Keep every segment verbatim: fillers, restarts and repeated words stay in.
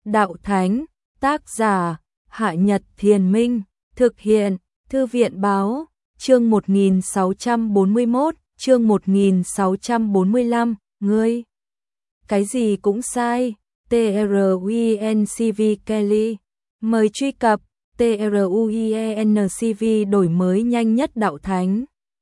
Đạo Thánh, tác giả, Hạ Nhật Thiền Minh, thực hiện, Thư viện Báo, chương một nghìn sáu trăm bốn mươi mốt, chương một nghìn sáu trăm bốn mươi lăm, ngươi. Cái gì cũng sai, truencv Kelly, mời truy cập, truencv đổi mới nhanh nhất Đạo Thánh.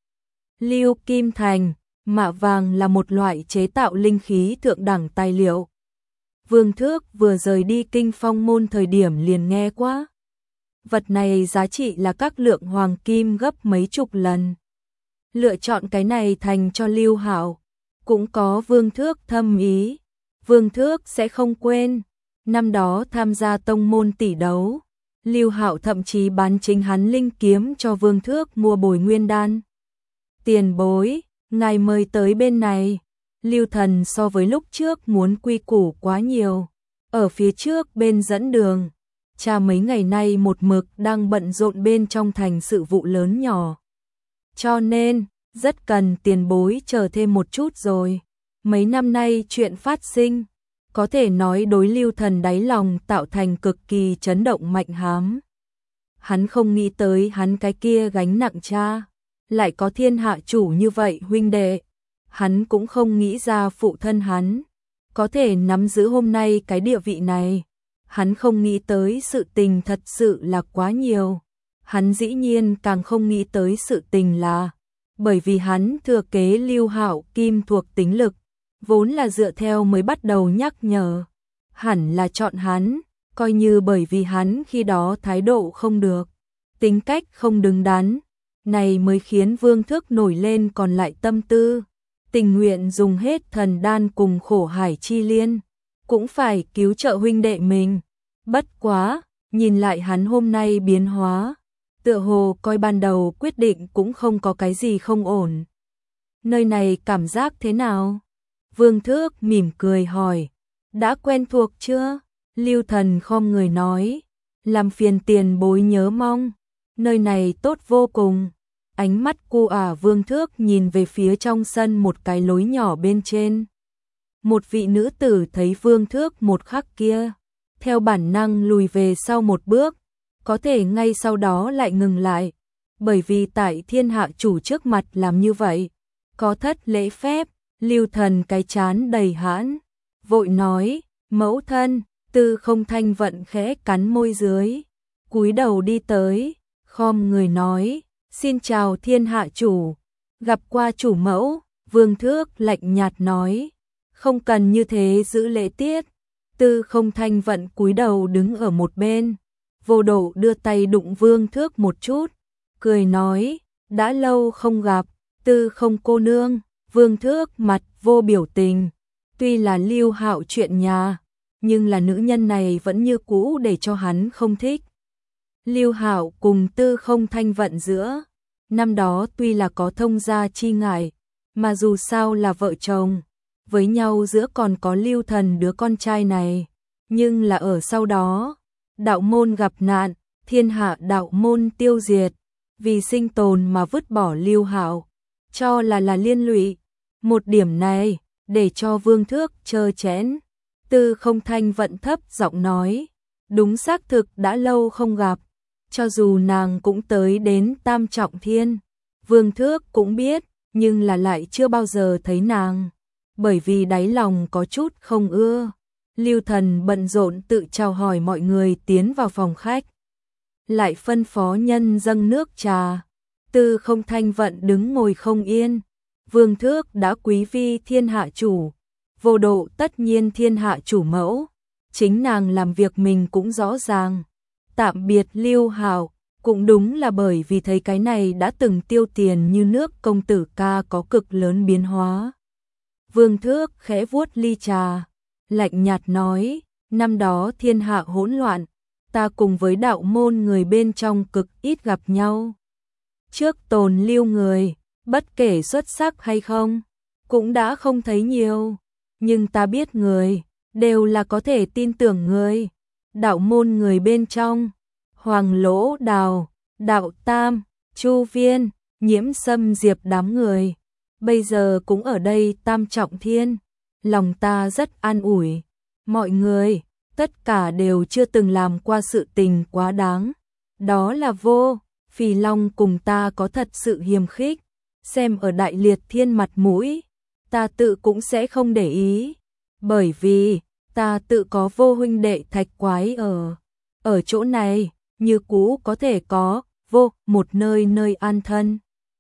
Lưu Kim Thành, mạ vàng là một loại chế tạo linh khí thượng đẳng tài liệu. Vương Thước vừa rời đi Kinh Phong môn thời điểm liền nghe quá. Vật này giá trị là các lượng hoàng kim gấp mấy chục lần. Lựa chọn cái này thành cho Lưu Hạo, cũng có Vương Thước thâm ý. Vương Thước sẽ không quên, năm đó tham gia tông môn tỷ đấu, Lưu Hạo thậm chí bán chính hắn linh kiếm cho Vương Thước mua bồi nguyên đan. Tiền bối, ngài mời tới bên này. Lưu Thần so với lúc trước muốn quy củ quá nhiều. Ở phía trước bên dẫn đường, cha mấy ngày nay một mực đang bận rộn bên trong thành sự vụ lớn nhỏ. Cho nên, rất cần tiền bối chờ thêm một chút rồi. Mấy năm nay chuyện phát sinh, có thể nói đối Lưu Thần đáy lòng tạo thành cực kỳ chấn động mạnh hám. Hắn không nghĩ tới hắn cái kia gánh nặng cha, lại có thiên hạ chủ như vậy huynh đệ. Hắn cũng không nghĩ ra phụ thân hắn có thể nắm giữ hôm nay cái địa vị này. Hắn không nghĩ tới sự tình thật sự là quá nhiều. Hắn dĩ nhiên càng không nghĩ tới sự tình là bởi vì hắn thừa kế Lưu Hạo kim thuộc tính lực, vốn là dựa theo mới bắt đầu nhắc nhở. Hẳn là chọn hắn, coi như bởi vì hắn khi đó thái độ không được, tính cách không đứng đắn, này mới khiến Vương Thước nổi lên còn lại tâm tư. Tình nguyện dùng hết thần đan cùng khổ hải chi liên, cũng phải cứu trợ huynh đệ mình. Bất quá, nhìn lại hắn hôm nay biến hóa, tựa hồ coi ban đầu quyết định cũng không có cái gì không ổn. Nơi này cảm giác thế nào? Vương Thước mỉm cười hỏi. Đã quen thuộc chưa? Lưu Thần khom người nói. Làm phiền tiền bối nhớ mong. Nơi này tốt vô cùng. Ánh mắt cu ả Vương Thước nhìn về phía trong sân một cái lối nhỏ bên trên. Một vị nữ tử thấy Vương Thước một khắc kia, theo bản năng lùi về sau một bước, có thể ngay sau đó lại ngừng lại, bởi vì tại thiên hạ chủ trước mặt làm như vậy, có thất lễ phép. Lưu Thần cái chán đầy hãn, vội nói, mẫu thân. Tư Không Thanh Vận khẽ cắn môi dưới, cúi đầu đi tới, khom người nói, xin chào thiên hạ chủ, gặp qua chủ mẫu. Vương Thước lạnh nhạt nói, không cần như thế giữ lễ tiết. Tư Không Thanh Vận cúi đầu đứng ở một bên, vô độ đưa tay đụng Vương Thước một chút, cười nói, đã lâu không gặp, Tư Không cô nương. Vương Thước mặt vô biểu tình, tuy là Lưu Hạo chuyện nhà, nhưng là nữ nhân này vẫn như cũ để cho hắn không thích. Lưu Hạo cùng Tư Không Thanh Vận giữa, năm đó tuy là có thông gia chi ngại, mà dù sao là vợ chồng, với nhau giữa còn có Lưu Thần đứa con trai này, nhưng là ở sau đó, đạo môn gặp nạn, thiên hạ đạo môn tiêu diệt, vì sinh tồn mà vứt bỏ Lưu Hạo, cho là là liên lụy. Một điểm này, để cho Vương Thước chơ chẽn. Tư Không Thanh Vận thấp giọng nói, đúng xác thực đã lâu không gặp, cho dù nàng cũng tới đến Tam Trọng Thiên, Vương Thước cũng biết, nhưng là lại chưa bao giờ thấy nàng, bởi vì đáy lòng có chút không ưa. Lưu Thần bận rộn tự chào hỏi mọi người tiến vào phòng khách, lại phân phó nhân dâng nước trà. Tư Không Thanh Vận đứng ngồi không yên. Vương Thước đã quý vi thiên hạ chủ, vô độ tất nhiên thiên hạ chủ mẫu, chính nàng làm việc mình cũng rõ ràng. Tạm biệt Lưu Hạo, cũng đúng là bởi vì thấy cái này đã từng tiêu tiền như nước công tử ca có cực lớn biến hóa. Vương Thước khẽ vuốt ly trà, lạnh nhạt nói, năm đó thiên hạ hỗn loạn, ta cùng với đạo môn người bên trong cực ít gặp nhau. Trước tồn lưu người, bất kể xuất sắc hay không, cũng đã không thấy nhiều, nhưng ta biết người, đều là có thể tin tưởng người. Đạo môn người bên trong, Hoàng Lỗ Đào, Đạo Tam, Chu Viên, Nhiễm Sâm Diệp đám người, bây giờ cũng ở đây Tam Trọng Thiên, lòng ta rất an ủi. Mọi người, tất cả đều chưa từng làm qua sự tình quá đáng. Đó là vô, Phì Long cùng ta có thật sự hiềm khích, xem ở Đại Liệt Thiên mặt mũi, ta tự cũng sẽ không để ý, bởi vì ta tự có vô huynh đệ Thạch Quái ở. Ở chỗ này, như cũ có thể có vô một nơi nơi an thân.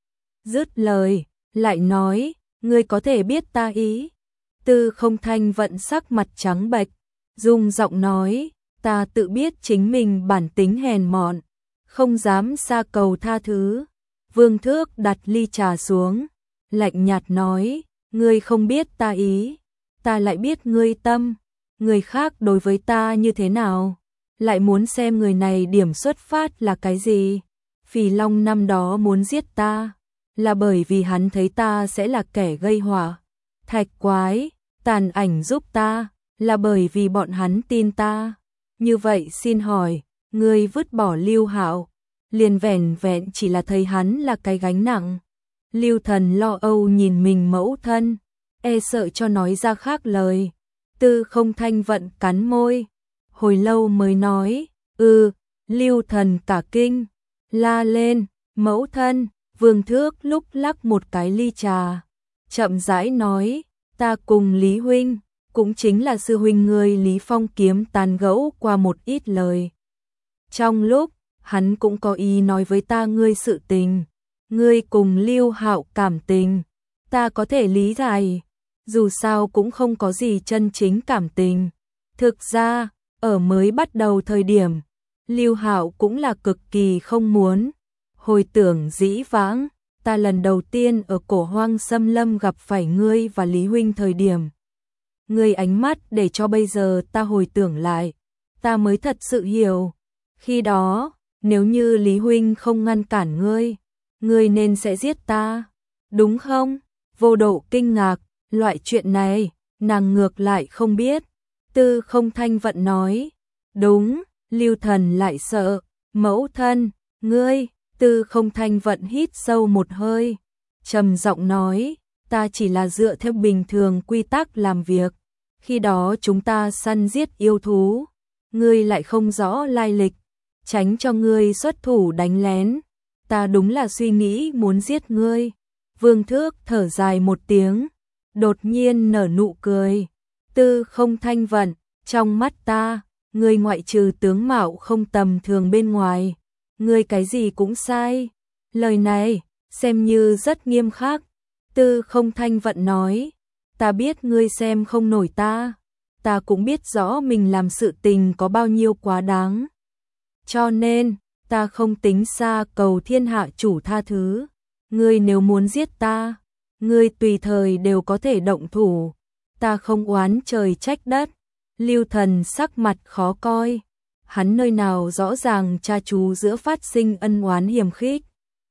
Dứt lời, lại nói, ngươi có thể biết ta ý. Tư Không Thanh Vận sắc mặt trắng bệch, dùng giọng nói, ta tự biết chính mình bản tính hèn mọn, không dám xa cầu tha thứ. Vương Thước đặt ly trà xuống, lạnh nhạt nói, ngươi không biết ta ý, ta lại biết ngươi tâm, người khác đối với ta như thế nào, lại muốn xem người này điểm xuất phát là cái gì. Phì Long năm đó muốn giết ta, là bởi vì hắn thấy ta sẽ là kẻ gây họa. Thạch Quái, tàn ảnh giúp ta, là bởi vì bọn hắn tin ta. Như vậy xin hỏi, ngươi vứt bỏ Lưu Hạo, liền vẻn vẹn chỉ là thấy hắn là cái gánh nặng. Lưu Thần lo âu nhìn mình mẫu thân, e sợ cho nói ra khác lời. Tư Không Thanh Vận cắn môi, hồi lâu mới nói, ừ. Lưu Thần cả kinh, la lên, mẫu thân. Vương Thước lúc lắc một cái ly trà, chậm rãi nói, ta cùng Lý huynh, cũng chính là sư huynh ngươi Lý Phong Kiếm tàn gẫu qua một ít lời. Trong lúc, hắn cũng có ý nói với ta ngươi sự tình, ngươi cùng Lưu Hạo cảm tình, ta có thể lý giải, dù sao cũng không có gì chân chính cảm tình. Thực ra, ở mới bắt đầu thời điểm, Lưu Hạo cũng là cực kỳ không muốn. Hồi tưởng dĩ vãng, ta lần đầu tiên ở Cổ Hoang Xâm Lâm gặp phải ngươi và Lý huynh thời điểm, ngươi ánh mắt để cho bây giờ ta hồi tưởng lại, ta mới thật sự hiểu. Khi đó, nếu như Lý huynh không ngăn cản ngươi, ngươi nên sẽ giết ta, đúng không? Vô Độ kinh ngạc, loại chuyện này, nàng ngược lại không biết. Tư Không Thanh Vận nói, đúng. Lưu Thần lại sợ, mẫu thân, ngươi. Tư Không Thanh Vận hít sâu một hơi, trầm giọng nói, ta chỉ là dựa theo bình thường quy tắc làm việc. Khi đó chúng ta săn giết yêu thú, ngươi lại không rõ lai lịch, tránh cho ngươi xuất thủ đánh lén. Ta đúng là suy nghĩ muốn giết ngươi. Vương Thước thở dài một tiếng, đột nhiên nở nụ cười. Tư Không Thanh Vận, trong mắt ta, ngươi ngoại trừ tướng mạo không tầm thường bên ngoài, ngươi cái gì cũng sai. Lời này, xem như rất nghiêm khắc. Tư Không Thanh Vận nói, ta biết ngươi xem không nổi ta, ta cũng biết rõ mình làm sự tình có bao nhiêu quá đáng. Cho nên, ta không tính xa cầu thiên hạ chủ tha thứ. Ngươi nếu muốn giết ta, ngươi tùy thời đều có thể động thủ. Ta không oán trời trách đất. Lưu Thần sắc mặt khó coi. Hắn nơi nào rõ ràng cha chú giữa phát sinh ân oán hiềm khích.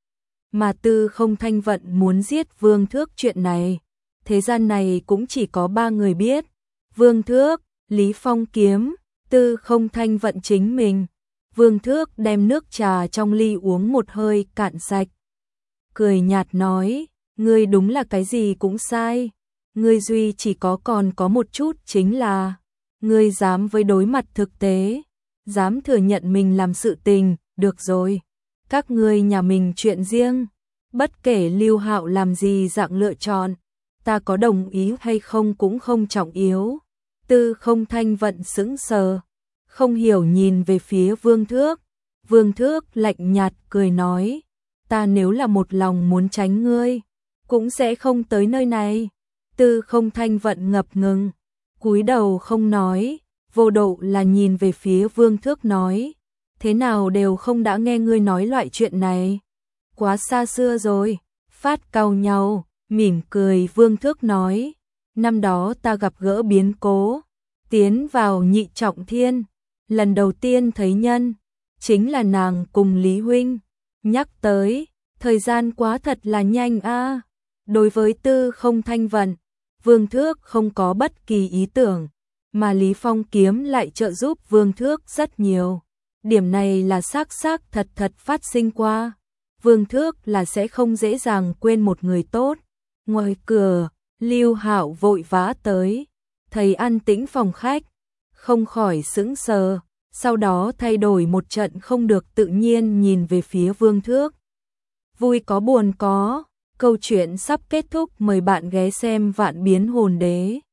Mà Tư Không Thanh Vận muốn giết Vương Thước chuyện này, thế gian này cũng chỉ có ba người biết. Vương Thước, Lý Phong Kiếm, Tư Không Thanh Vận chính mình. Vương Thước đem nước trà trong ly uống một hơi cạn sạch. Cười nhạt nói, ngươi đúng là cái gì cũng sai. Ngươi duy chỉ có còn có một chút chính là, ngươi dám với đối mặt thực tế, dám thừa nhận mình làm sự tình, được rồi. Các ngươi nhà mình chuyện riêng, bất kể Lưu Hạo làm gì dạng lựa chọn, ta có đồng ý hay không cũng không trọng yếu. Tư Không Thanh Vận sững sờ, không hiểu nhìn về phía Vương Thước. Vương Thước lạnh nhạt cười nói, ta nếu là một lòng muốn tránh ngươi, cũng sẽ không tới nơi này. Tư Không Thanh Vận ngập ngừng, cúi đầu không nói. Vô Độ là nhìn về phía Vương Thước nói, thế nào đều không đã nghe ngươi nói loại chuyện này. Quá xa xưa rồi. Phát cau nhau, mỉm cười Vương Thước nói, năm đó ta gặp gỡ biến cố, tiến vào nhị trọng thiên, lần đầu tiên thấy nhân, chính là nàng cùng Lý huynh. Nhắc tới, thời gian quá thật là nhanh a. Đối với Tư Không Thanh Vận, Vương Thước không có bất kỳ ý tưởng, mà Lý Phong Kiếm lại trợ giúp Vương Thước rất nhiều. Điểm này là xác xác thật thật phát sinh qua. Vương Thước là sẽ không dễ dàng quên một người tốt. Ngoài cửa, Lưu Hạo vội vã tới, thấy an tĩnh phòng khách, không khỏi sững sờ, sau đó thay đổi một trận không được tự nhiên nhìn về phía Vương Thước. Vui có buồn có, câu chuyện sắp kết thúc, mời bạn ghé xem Vạn Biến Hồn Đế.